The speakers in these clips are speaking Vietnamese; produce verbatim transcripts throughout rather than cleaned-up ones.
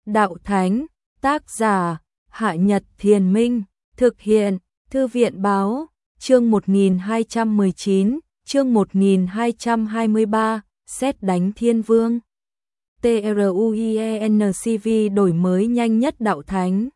Đạo Thánh, tác giả, Hạ Nhật Thiền Minh, thực hiện, Thư viện Báo, chương một nghìn hai trăm mười chín, chương một nghìn hai trăm hai mươi ba, Sét đánh Thiên Vương. TRUIENCV đổi mới nhanh nhất Đạo Thánh.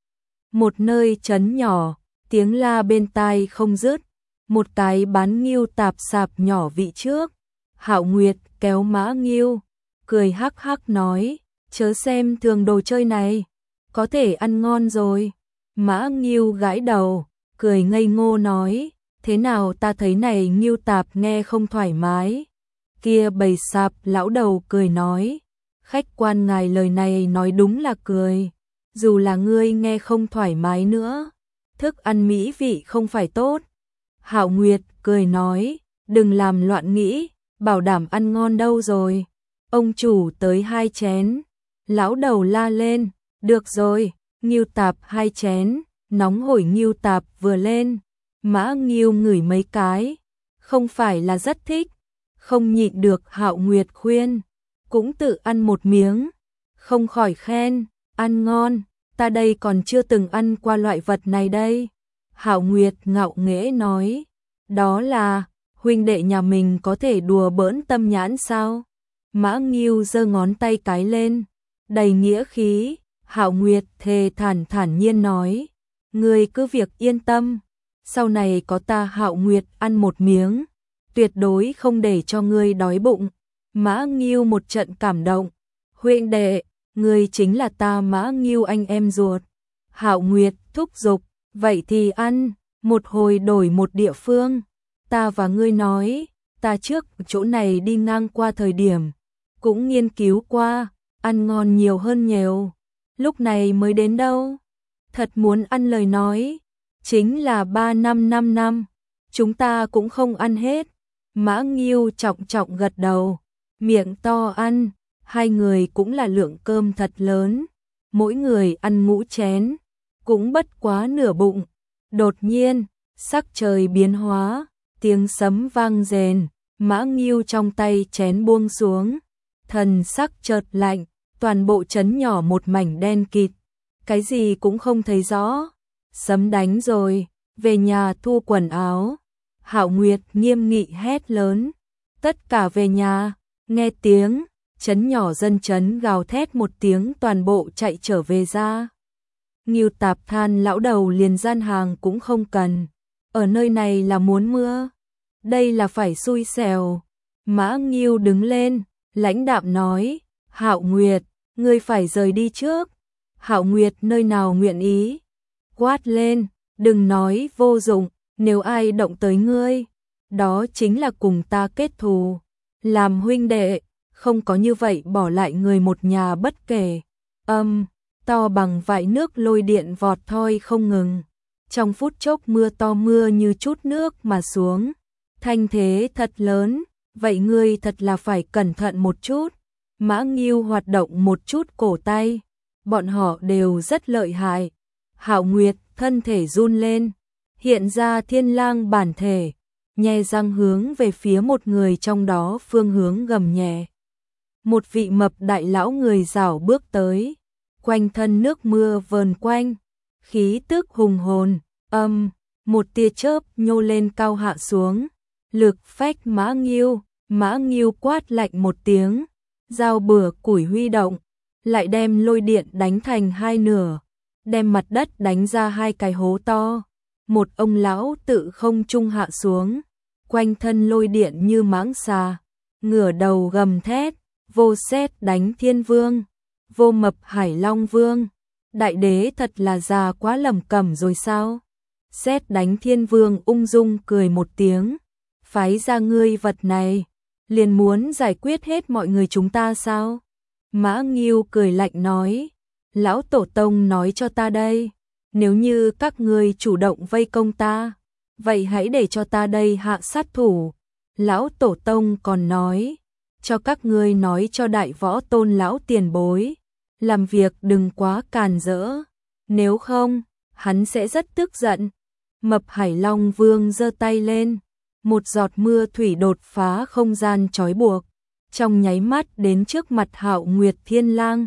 Một nơi trấn nhỏ, tiếng la bên tai không dứt, một cái bán nghiêu tạp sạp nhỏ vị trước. Hạo Nguyệt kéo Mã Nghiêu, cười hắc hắc nói, chớ xem thường đồ chơi này, có thể ăn ngon rồi. Mã Nghiêu gãi đầu, cười ngây ngô nói, thế nào ta thấy này nghiêu tạp nghe không thoải mái. Kia bầy sạp lão đầu cười nói, khách quan ngài lời này nói đúng là cười, dù là ngươi nghe không thoải mái nữa, thức ăn mỹ vị không phải tốt. Hạo Nguyệt cười nói, đừng làm loạn nghĩ, bảo đảm ăn ngon đâu rồi. Ông chủ tới hai chén. Lão đầu la lên, được rồi, nghiêu tạp hai chén, nóng hổi nghiêu tạp vừa lên. Mã Nghiêu ngửi mấy cái, không phải là rất thích, không nhịn được Hạo Nguyệt khuyên, cũng tự ăn một miếng, không khỏi khen, ăn ngon, ta đây còn chưa từng ăn qua loại vật này đây. Hạo Nguyệt ngạo nghễ nói, đó là, huynh đệ nhà mình có thể đùa bỡn tâm nhãn sao? Mã Nghiêu giơ ngón tay cái lên, đầy nghĩa khí. Hạo Nguyệt thề thản thản nhiên nói, ngươi cứ việc yên tâm, sau này có ta Hạo Nguyệt ăn một miếng, tuyệt đối không để cho ngươi đói bụng. Mã Nghiêu một trận cảm động, huynh đệ, ngươi chính là ta Mã Nghiêu anh em ruột. Hạo Nguyệt thúc giục, vậy thì ăn, một hồi đổi một địa phương, ta và ngươi nói, ta trước chỗ này đi ngang qua thời điểm, cũng nghiên cứu qua, ăn ngon nhiều hơn nhiều, lúc này mới đến đâu. Thật muốn ăn lời nói, chính là ba năm năm năm, chúng ta cũng không ăn hết. Mã Nghiêu trọng trọng gật đầu, miệng to ăn, hai người cũng là lượng cơm thật lớn, mỗi người ăn ngũ chén, cũng bất quá nửa bụng. Đột nhiên, sắc trời biến hóa, tiếng sấm vang rền, Mã Nghiêu trong tay chén buông xuống, thần sắc chợt lạnh, toàn bộ trấn nhỏ một mảnh đen kịt, cái gì cũng không thấy rõ. Sấm đánh rồi, về nhà thu quần áo. Hạo Nguyệt nghiêm nghị hét lớn, tất cả về nhà. Nghe tiếng, trấn nhỏ dân trấn gào thét một tiếng, toàn bộ chạy trở về ra. Nghiêu tạp than lão đầu liền gian hàng cũng không cần, ở nơi này là muốn mưa, đây là phải xui xẻo. Mã Nghiêu đứng lên, lãnh đạm nói, Hạo Nguyệt, ngươi phải rời đi trước. Hạo Nguyệt nơi nào nguyện ý, quát lên, đừng nói vô dụng, nếu ai động tới ngươi, đó chính là cùng ta kết thù. Làm huynh đệ, không có như vậy bỏ lại người một nhà bất kể. Âm, to bằng vại nước lôi điện vọt thoi không ngừng. Trong phút chốc mưa to mưa như chút nước mà xuống. Thanh thế thật lớn, vậy ngươi thật là phải cẩn thận một chút. Mã Nghiêu hoạt động một chút cổ tay, bọn họ đều rất lợi hại. Hạo Nguyệt thân thể run lên, hiện ra thiên lang bản thể, nhe răng hướng về phía một người trong đó phương hướng gầm nhẹ. Một vị mập đại lão người rảo bước tới, quanh thân nước mưa vờn quanh, khí tức hùng hồn. Âm, một tia chớp nhô lên cao hạ xuống, lực phách Mã Nghiêu. Mã Nghiêu quát lạnh một tiếng, dao bừa củi huy động, lại đem lôi điện đánh thành hai nửa, đem mặt đất đánh ra hai cái hố to. Một ông lão tự không trung hạ xuống, quanh thân lôi điện như mãng xà, ngửa đầu gầm thét, vô sét đánh thiên vương, vô mập hải long vương. Đại đế thật là già quá lầm cẩm rồi sao? Sét đánh thiên vương ung dung cười một tiếng, phái ra ngươi vật này, liền muốn giải quyết hết mọi người chúng ta sao? Mã Nghiêu cười lạnh nói, lão tổ tông nói cho ta đây, nếu như các ngươi chủ động vây công ta, vậy hãy để cho ta đây hạ sát thủ. Lão tổ tông còn nói, cho các ngươi nói cho đại võ tôn lão tiền bối, làm việc đừng quá càn rỡ, nếu không, hắn sẽ rất tức giận. Mập Hải Long Vương giơ tay lên, một giọt mưa thủy đột phá không gian trói buộc, trong nháy mắt đến trước mặt Hạo Nguyệt Thiên Lang.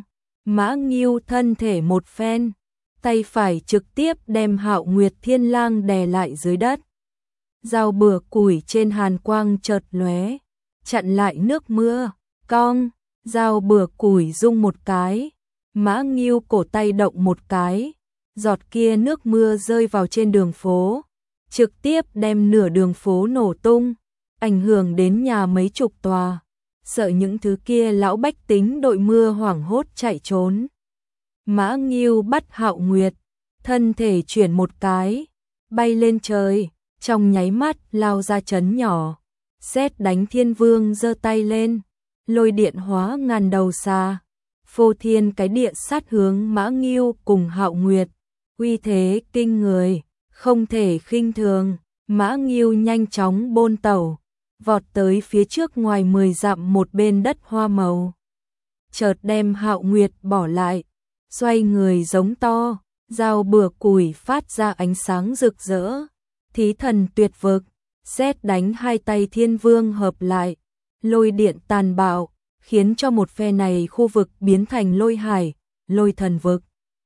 Mã Ngưu thân thể một phen, tay phải trực tiếp đem Hạo Nguyệt Thiên Lang đè lại dưới đất. Dao bừa củi trên hàn quang chợt lóe, chặn lại nước mưa, cong, dao bừa củi rung một cái, Mã Ngưu cổ tay động một cái, giọt kia nước mưa rơi vào trên đường phố, trực tiếp đem nửa đường phố nổ tung, ảnh hưởng đến nhà mấy chục tòa, sợ những thứ kia lão bách tính đội mưa hoảng hốt chạy trốn. Mã Ngưu bắt Hạo Nguyệt, thân thể chuyển một cái, bay lên trời, trong nháy mắt lao ra trấn nhỏ. Sét đánh Thiên Vương giơ tay lên, lôi điện hóa ngàn đầu xa, phô thiên cái địa sát hướng Mã Ngưu cùng Hạo Nguyệt, uy thế kinh người, không thể khinh thường. Mã Ngưu nhanh chóng bôn tẩu, vọt tới phía trước ngoài mười dặm một bên đất hoa màu. Chợt đem Hạo Nguyệt bỏ lại, xoay người giống to, dao bừa củi phát ra ánh sáng rực rỡ, thí thần tuyệt vực, sét đánh hai tay Thiên Vương hợp lại, lôi điện tàn bạo, khiến cho một phe này khu vực biến thành lôi hải, lôi thần vực.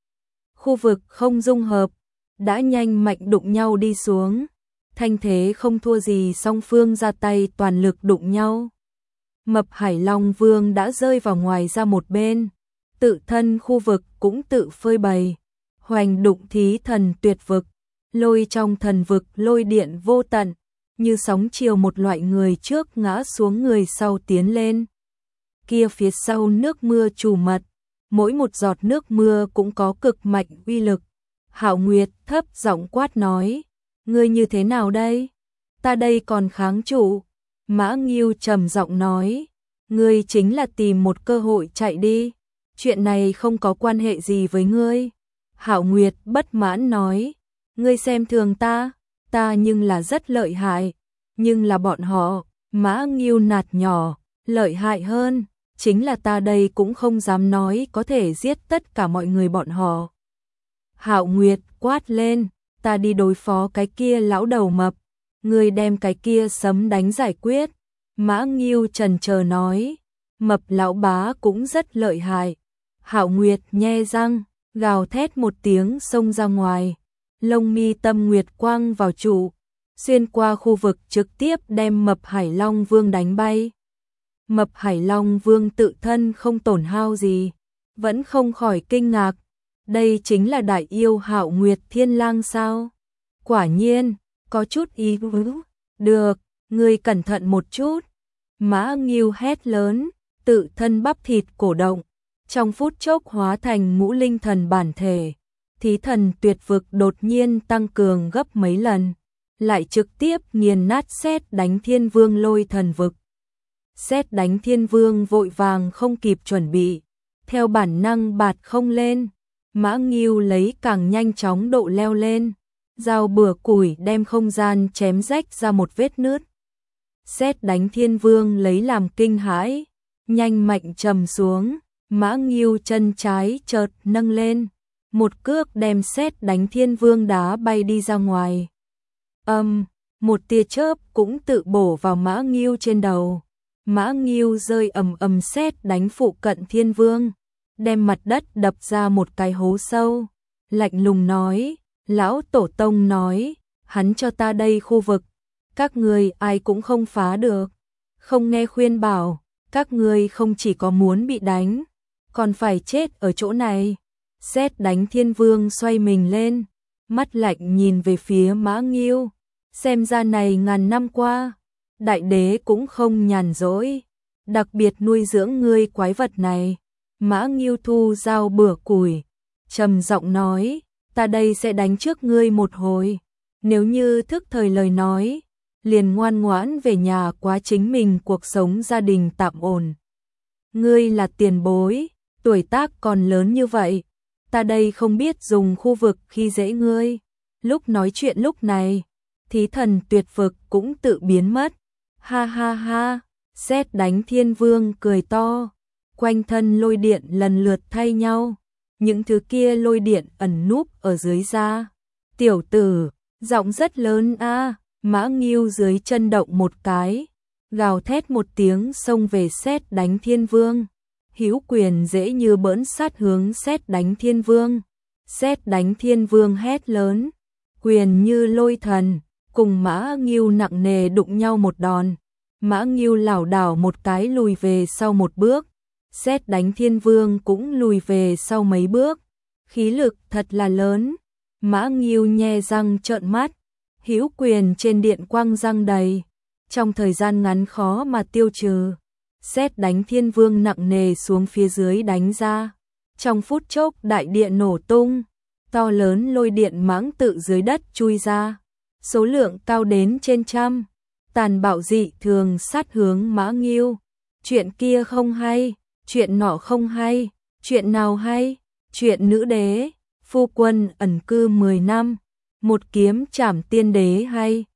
Khu vực không dung hợp, đã nhanh mạnh đụng nhau đi xuống, thanh thế không thua gì song phương ra tay toàn lực đụng nhau. Mập Hải Long Vương đã rơi vào ngoài ra một bên, tự thân khu vực cũng tự phơi bày, hoành đụng thí thần tuyệt vực, lôi trong thần vực lôi điện vô tận, như sóng chiều một loại người trước ngã xuống người sau tiến lên. Kia phía sau nước mưa trù mật, mỗi một giọt nước mưa cũng có cực mạnh uy lực. Hạo Nguyệt thấp giọng quát nói, ngươi như thế nào đây? Ta đây còn kháng trụ. Mã Ngưu trầm giọng nói, ngươi chính là tìm một cơ hội chạy đi, chuyện này không có quan hệ gì với ngươi. Hạo Nguyệt bất mãn nói, ngươi xem thường ta, ta nhưng là rất lợi hại, nhưng là bọn họ, Mã Ngưu nạt nhỏ, lợi hại hơn, chính là ta đây cũng không dám nói có thể giết tất cả mọi người bọn họ. Hạo Nguyệt quát lên, ta đi đối phó cái kia lão đầu mập, ngươi đem cái kia sấm đánh giải quyết. Mã Ngưu trần chờ nói, mập lão bá cũng rất lợi hại. Hạo Nguyệt nhe răng, gào thét một tiếng xông ra ngoài, lông mi tâm nguyệt quang vào trụ, xuyên qua khu vực trực tiếp đem Mập Hải Long Vương đánh bay. Mập Hải Long Vương tự thân không tổn hao gì, vẫn không khỏi kinh ngạc, đây chính là đại yêu Hạo Nguyệt Thiên Lang sao? Quả nhiên, có chút ý tứ. Được, ngươi cẩn thận một chút. Mã Ngưu hét lớn, tự thân bắp thịt cổ động, trong phút chốc hóa thành ngũ linh thần bản thể. Thí thần tuyệt vực đột nhiên tăng cường gấp mấy lần, lại trực tiếp nghiền nát sét đánh Thiên Vương lôi thần vực. Sét đánh Thiên Vương vội vàng không kịp chuẩn bị, theo bản năng bạt không lên. Mã Ngưu lấy càng nhanh chóng độ leo lên, dao bừa củi đem không gian chém rách ra một vết nứt. Sét đánh Thiên Vương lấy làm kinh hãi, nhanh mạnh trầm xuống, Mã Ngưu chân trái chợt nâng lên, một cước đem sét đánh Thiên Vương đá bay đi ra ngoài. Âm, um, một tia chớp cũng tự bổ vào Mã Ngưu trên đầu. Mã Ngưu rơi ầm ầm sét đánh phụ cận Thiên Vương, đem mặt đất đập ra một cái hố sâu, lạnh lùng nói, lão tổ tông nói, hắn cho ta đây khu vực, các ngươi ai cũng không phá được, không nghe khuyên bảo, các ngươi không chỉ có muốn bị đánh, còn phải chết ở chỗ này. Sét đánh Thiên Vương xoay mình lên, mắt lạnh nhìn về phía Mã Ngưu, xem ra này ngàn năm qua, đại đế cũng không nhàn rỗi, đặc biệt nuôi dưỡng ngươi quái vật này. Mã Ngưu thu dao bửa củi, trầm giọng nói, ta đây sẽ đánh trước ngươi một hồi, nếu như thức thời lời nói, liền ngoan ngoãn về nhà quá chính mình cuộc sống gia đình tạm ổn. Ngươi là tiền bối, tuổi tác còn lớn như vậy, ta đây không biết dùng khu vực khi dễ ngươi. Lúc nói chuyện lúc này, thí thần tuyệt vực cũng tự biến mất. Ha ha ha, sét đánh Thiên Vương cười to, quanh thân lôi điện lần lượt thay nhau, những thứ kia lôi điện ẩn núp ở dưới da. Tiểu tử, giọng rất lớn a. À. Mã Ngưu dưới chân động một cái, gào thét một tiếng xông về sét đánh Thiên Vương, hữu quyền dễ như bỡn sát hướng Sét Đánh Thiên Vương. Sét Đánh Thiên Vương hét lớn, quyền như lôi thần, cùng Mã Ngưu nặng nề đụng nhau một đòn. Mã Ngưu lảo đảo một cái lùi về sau một bước, Sét Đánh Thiên Vương cũng lùi về sau mấy bước. Khí lực thật là lớn. Mã Ngưu nhe răng trợn mắt, hữu quyền trên điện quang răng đầy, trong thời gian ngắn khó mà tiêu trừ. Sét Đánh Thiên Vương nặng nề xuống phía dưới đánh ra, trong phút chốc đại điện nổ tung, to lớn lôi điện mãng tự dưới đất chui ra, số lượng cao đến trên trăm, tàn bạo dị thường sát hướng Mã Ngưu. Chuyện kia không hay, chuyện nọ không hay, chuyện nào hay? Chuyện nữ đế, phu quân ẩn cư mười năm, một kiếm trảm tiên đế hay?